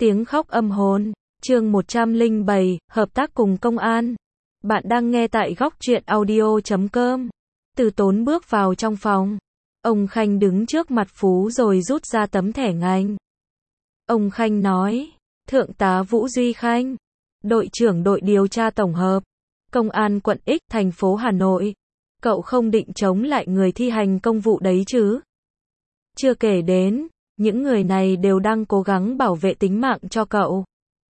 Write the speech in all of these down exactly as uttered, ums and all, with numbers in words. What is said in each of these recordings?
Tiếng khóc âm hồn, chương một trăm lẻ bảy, hợp tác cùng công an. Bạn đang nghe tại góc truyện audio chấm com. Từ Tốn bước vào trong phòng. Ông Khanh đứng trước mặt Phú rồi rút ra tấm thẻ ngành. Ông Khanh nói, Thượng tá Vũ Duy Khanh, đội trưởng đội điều tra tổng hợp, Công an quận X, thành phố Hà Nội. Cậu không định chống lại người thi hành công vụ đấy chứ? Chưa kể đến, những người này đều đang cố gắng bảo vệ tính mạng cho cậu.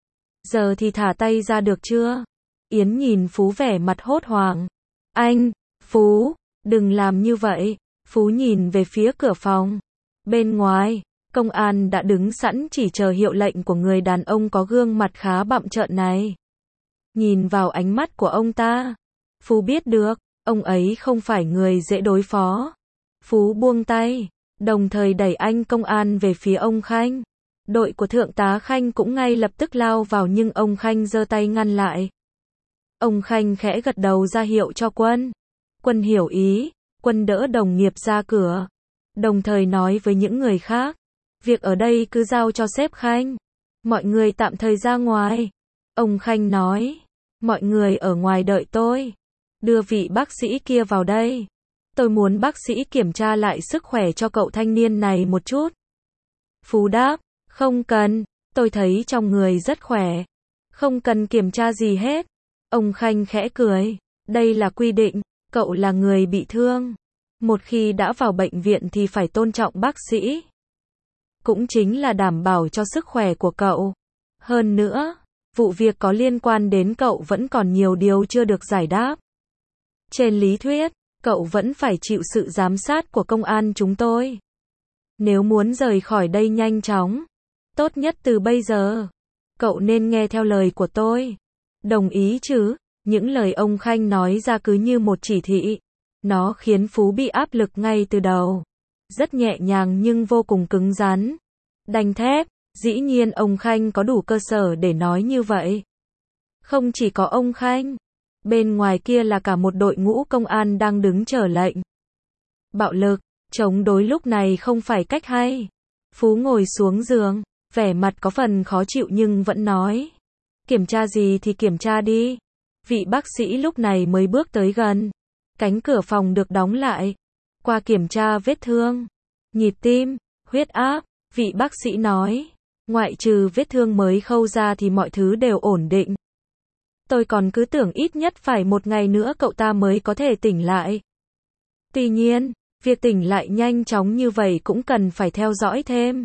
Giờ thì thả tay ra được chưa? Yến nhìn Phú vẻ mặt hốt hoảng. Anh, Phú, đừng làm như vậy. Phú nhìn về phía cửa phòng. Bên ngoài, công an đã đứng sẵn chỉ chờ hiệu lệnh của người đàn ông có gương mặt khá bặm trợn này. Nhìn vào ánh mắt của ông ta, Phú biết được, ông ấy không phải người dễ đối phó. Phú buông tay, đồng thời đẩy anh công an về phía ông Khanh. Đội của Thượng tá Khanh cũng ngay lập tức lao vào nhưng ông Khanh giơ tay ngăn lại. Ông Khanh khẽ gật đầu ra hiệu cho Quân. Quân hiểu ý, Quân đỡ đồng nghiệp ra cửa. Đồng thời nói với những người khác, việc ở đây cứ giao cho sếp Khanh. Mọi người tạm thời ra ngoài. Ông Khanh nói, mọi người ở ngoài đợi tôi. Đưa vị bác sĩ kia vào đây. Tôi muốn bác sĩ kiểm tra lại sức khỏe cho cậu thanh niên này một chút. Phú đáp, không cần, tôi thấy trong người rất khỏe. Không cần kiểm tra gì hết. Ông Khanh khẽ cười, đây là quy định, cậu là người bị thương. Một khi đã vào bệnh viện thì phải tôn trọng bác sĩ. Cũng chính là đảm bảo cho sức khỏe của cậu. Hơn nữa, vụ việc có liên quan đến cậu vẫn còn nhiều điều chưa được giải đáp. Trên lý thuyết, cậu vẫn phải chịu sự giám sát của công an chúng tôi. Nếu muốn rời khỏi đây nhanh chóng, tốt nhất từ bây giờ, cậu nên nghe theo lời của tôi. Đồng ý chứ? Những lời ông Khanh nói ra cứ như một chỉ thị. Nó khiến Phú bị áp lực ngay từ đầu. Rất nhẹ nhàng nhưng vô cùng cứng rắn. Đanh thép, dĩ nhiên ông Khanh có đủ cơ sở để nói như vậy. Không chỉ có ông Khanh. Bên ngoài kia là cả một đội ngũ công an đang đứng chờ lệnh. Bạo lực, chống đối lúc này không phải cách hay. Phú ngồi xuống giường, vẻ mặt có phần khó chịu nhưng vẫn nói. Kiểm tra gì thì kiểm tra đi. Vị bác sĩ lúc này mới bước tới gần. Cánh cửa phòng được đóng lại. Qua kiểm tra vết thương, nhịp tim, huyết áp, vị bác sĩ nói. Ngoại trừ vết thương mới khâu ra thì mọi thứ đều ổn định. Tôi còn cứ tưởng ít nhất phải một ngày nữa cậu ta mới có thể tỉnh lại. Tuy nhiên, việc tỉnh lại nhanh chóng như vậy cũng cần phải theo dõi thêm.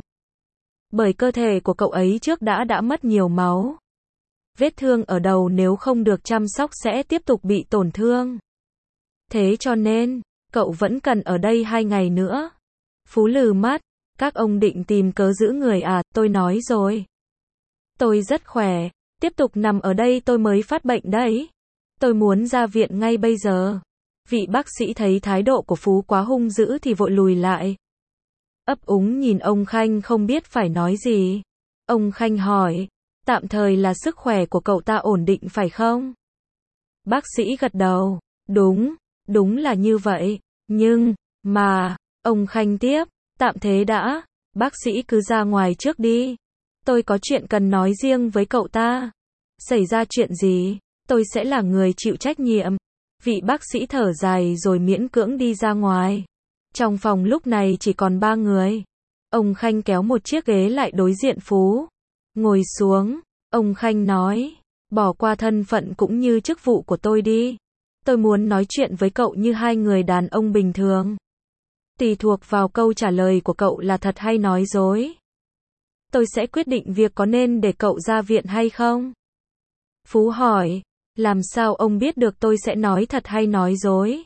Bởi cơ thể của cậu ấy trước đã đã mất nhiều máu. Vết thương ở đầu nếu không được chăm sóc sẽ tiếp tục bị tổn thương. Thế cho nên, cậu vẫn cần ở đây hai ngày nữa. Phú lừ mắt, các ông định tìm cớ giữ người à, tôi nói rồi. Tôi rất khỏe, tiếp tục nằm ở đây tôi mới phát bệnh đấy. Tôi muốn ra viện ngay bây giờ. Vị bác sĩ thấy thái độ của Phú quá hung dữ thì vội lùi lại. Ấp úng nhìn ông Khanh không biết phải nói gì. Ông Khanh hỏi, tạm thời là sức khỏe của cậu ta ổn định phải không? Bác sĩ gật đầu, đúng, đúng là như vậy, nhưng, mà, ông Khanh tiếp, tạm thế đã, bác sĩ cứ ra ngoài trước đi. Tôi có chuyện cần nói riêng với cậu ta. Xảy ra chuyện gì, tôi sẽ là người chịu trách nhiệm. Vị bác sĩ thở dài rồi miễn cưỡng đi ra ngoài. Trong phòng lúc này chỉ còn ba người. Ông Khanh kéo một chiếc ghế lại đối diện Phú. Ngồi xuống, ông Khanh nói, bỏ qua thân phận cũng như chức vụ của tôi đi. Tôi muốn nói chuyện với cậu như hai người đàn ông bình thường. Tùy thuộc vào câu trả lời của cậu là thật hay nói dối. Tôi sẽ quyết định việc có nên để cậu ra viện hay không. Phú hỏi, làm sao ông biết được tôi sẽ nói thật hay nói dối?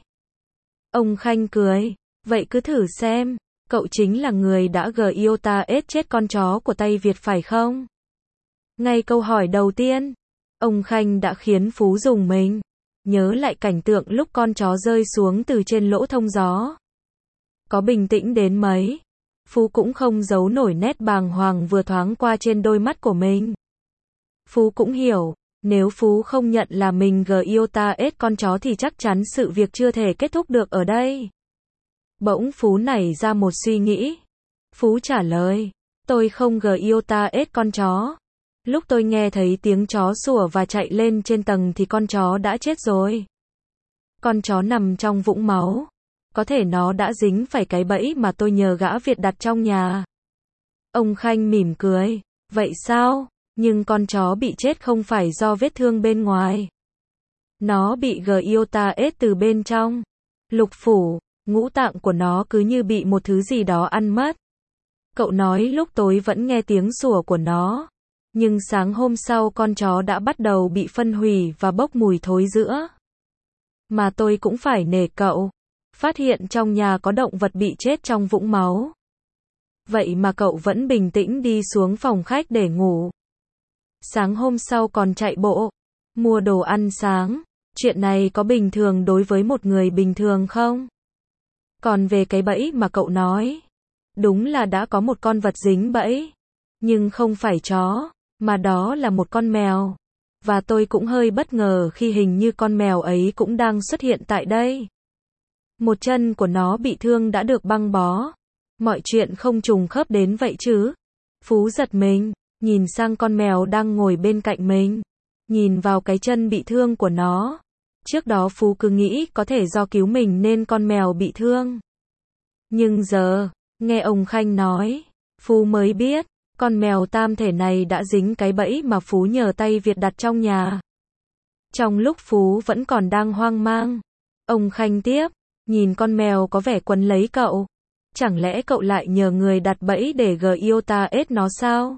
Ông Khanh cười, vậy cứ thử xem, cậu chính là người đã gờ yêu ta ết chết con chó của Tây Việt phải không? Ngay câu hỏi đầu tiên, ông Khanh đã khiến Phú rùng mình. Nhớ lại cảnh tượng lúc con chó rơi xuống từ trên lỗ thông gió. Có bình tĩnh đến mấy, Phú cũng không giấu nổi nét bàng hoàng vừa thoáng qua trên đôi mắt của mình. Phú cũng hiểu, nếu Phú không nhận là mình gờ yêu ta ết con chó thì chắc chắn sự việc chưa thể kết thúc được ở đây. Bỗng Phú nảy ra một suy nghĩ. Phú trả lời, tôi không gờ yêu ta ết con chó. Lúc tôi nghe thấy tiếng chó sủa và chạy lên trên tầng thì con chó đã chết rồi. Con chó nằm trong vũng máu. Có thể nó đã dính phải cái bẫy mà tôi nhờ gã Việt đặt trong nhà. Ông Khanh mỉm cười. Vậy sao? Nhưng con chó bị chết không phải do vết thương bên ngoài. Nó bị giota ết từ bên trong. Lục phủ, ngũ tạng của nó cứ như bị một thứ gì đó ăn mất. Cậu nói lúc tối vẫn nghe tiếng sủa của nó. Nhưng sáng hôm sau con chó đã bắt đầu bị phân hủy và bốc mùi thối rữa. Mà tôi cũng phải nể cậu. Phát hiện trong nhà có động vật bị chết trong vũng máu. Vậy mà cậu vẫn bình tĩnh đi xuống phòng khách để ngủ. Sáng hôm sau còn chạy bộ, mua đồ ăn sáng. Chuyện này có bình thường đối với một người bình thường không? Còn về cái bẫy mà cậu nói, đúng là đã có một con vật dính bẫy. Nhưng không phải chó, mà đó là một con mèo. Và tôi cũng hơi bất ngờ khi hình như con mèo ấy cũng đang xuất hiện tại đây. Một chân của nó bị thương đã được băng bó. Mọi chuyện không trùng khớp đến vậy chứ. Phú giật mình, nhìn sang con mèo đang ngồi bên cạnh mình. Nhìn vào cái chân bị thương của nó. Trước đó Phú cứ nghĩ có thể do cứu mình nên con mèo bị thương. Nhưng giờ, nghe ông Khanh nói, Phú mới biết, con mèo tam thể này đã dính cái bẫy mà Phú nhờ tay Việt đặt trong nhà. Trong lúc Phú vẫn còn đang hoang mang, ông Khanh tiếp, nhìn con mèo có vẻ quấn lấy cậu. Chẳng lẽ cậu lại nhờ người đặt bẫy để giota ết nó sao?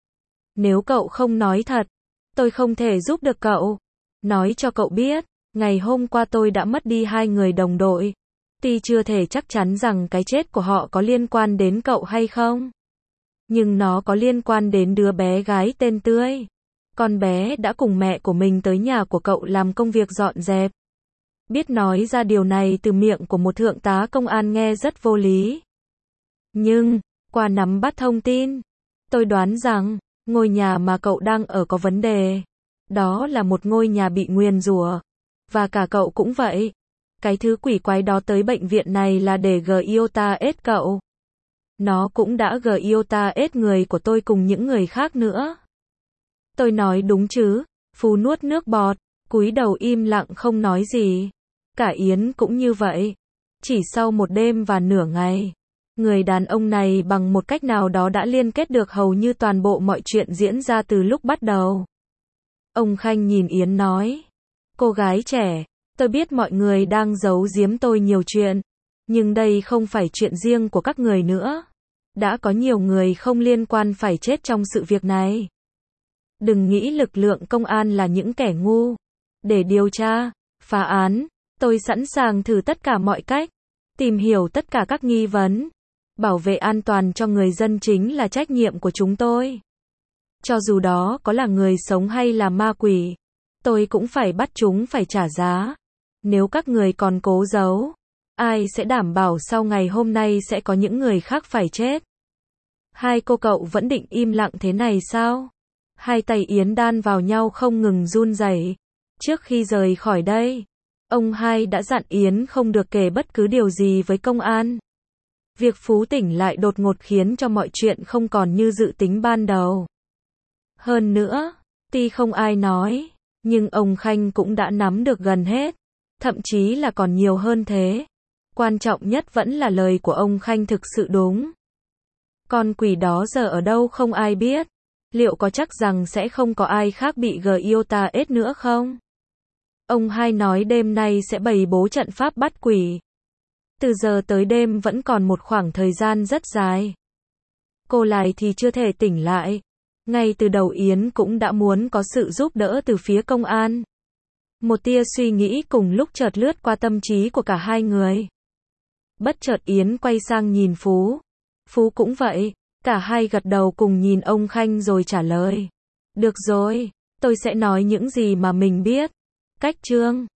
Nếu cậu không nói thật, tôi không thể giúp được cậu. Nói cho cậu biết, ngày hôm qua tôi đã mất đi hai người đồng đội. Tuy chưa thể chắc chắn rằng cái chết của họ có liên quan đến cậu hay không. Nhưng nó có liên quan đến đứa bé gái tên Tươi. Con bé đã cùng mẹ của mình tới nhà của cậu làm công việc dọn dẹp. Biết nói ra điều này từ miệng của một thượng tá công an nghe rất vô lý. Nhưng, qua nắm bắt thông tin, tôi đoán rằng, ngôi nhà mà cậu đang ở có vấn đề. Đó là một ngôi nhà bị nguyền rủa. Và cả cậu cũng vậy. Cái thứ quỷ quái đó tới bệnh viện này là để giota ết cậu. Nó cũng đã giota ết người của tôi cùng những người khác nữa. Tôi nói đúng chứ? Phú nuốt nước bọt, cúi đầu im lặng không nói gì. Cả Yến cũng như vậy. Chỉ sau một đêm và nửa ngày, người đàn ông này bằng một cách nào đó đã liên kết được hầu như toàn bộ mọi chuyện diễn ra từ lúc bắt đầu. Ông Khanh nhìn Yến nói, cô gái trẻ, tôi biết mọi người đang giấu giếm tôi nhiều chuyện, nhưng đây không phải chuyện riêng của các người nữa. Đã có nhiều người không liên quan phải chết trong sự việc này. Đừng nghĩ lực lượng công an là những kẻ ngu. Để điều tra, phá án, tôi sẵn sàng thử tất cả mọi cách, tìm hiểu tất cả các nghi vấn. Bảo vệ an toàn cho người dân chính là trách nhiệm của chúng tôi. Cho dù đó có là người sống hay là ma quỷ, tôi cũng phải bắt chúng phải trả giá. Nếu các người còn cố giấu, ai sẽ đảm bảo sau ngày hôm nay sẽ có những người khác phải chết? Hai cô cậu vẫn định im lặng thế này sao? Hai tay Yến đan vào nhau không ngừng run rẩy. Trước khi rời khỏi đây, ông hai đã dặn Yến không được kể bất cứ điều gì với công an. Việc Phú tỉnh lại đột ngột khiến cho mọi chuyện không còn như dự tính ban đầu. Hơn nữa, tuy không ai nói, nhưng ông Khanh cũng đã nắm được gần hết. Thậm chí là còn nhiều hơn thế. Quan trọng nhất vẫn là lời của ông Khanh thực sự đúng. Con quỷ đó giờ ở đâu không ai biết. Liệu có chắc rằng sẽ không có ai khác bị giota ết nữa không? Ông hai nói đêm nay sẽ bày bố trận pháp bắt quỷ. Từ giờ tới đêm vẫn còn một khoảng thời gian rất dài. Cô Lại thì chưa thể tỉnh lại. Ngay từ đầu Yến cũng đã muốn có sự giúp đỡ từ phía công an. Một tia suy nghĩ cùng lúc chợt lướt qua tâm trí của cả hai người. Bất chợt Yến quay sang nhìn Phú. Phú cũng vậy. Cả hai gật đầu cùng nhìn ông Khanh rồi trả lời. Được rồi, tôi sẽ nói những gì mà mình biết. Cách chương